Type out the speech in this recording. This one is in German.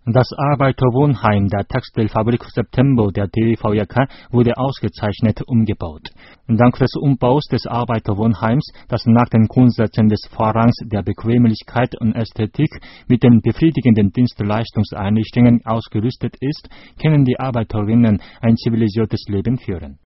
Das Arbeiterwohnheim der Textilfabrik September der DVJK wurde ausgezeichnet umgebaut. Dank des Umbaus des Arbeiterwohnheims, das nach den Grundsätzen des Vorrangs der Bequemlichkeit und Ästhetik mit den befriedigenden Dienstleistungseinrichtungen ausgerüstet ist, können die Arbeiterinnen ein zivilisiertes Leben führen.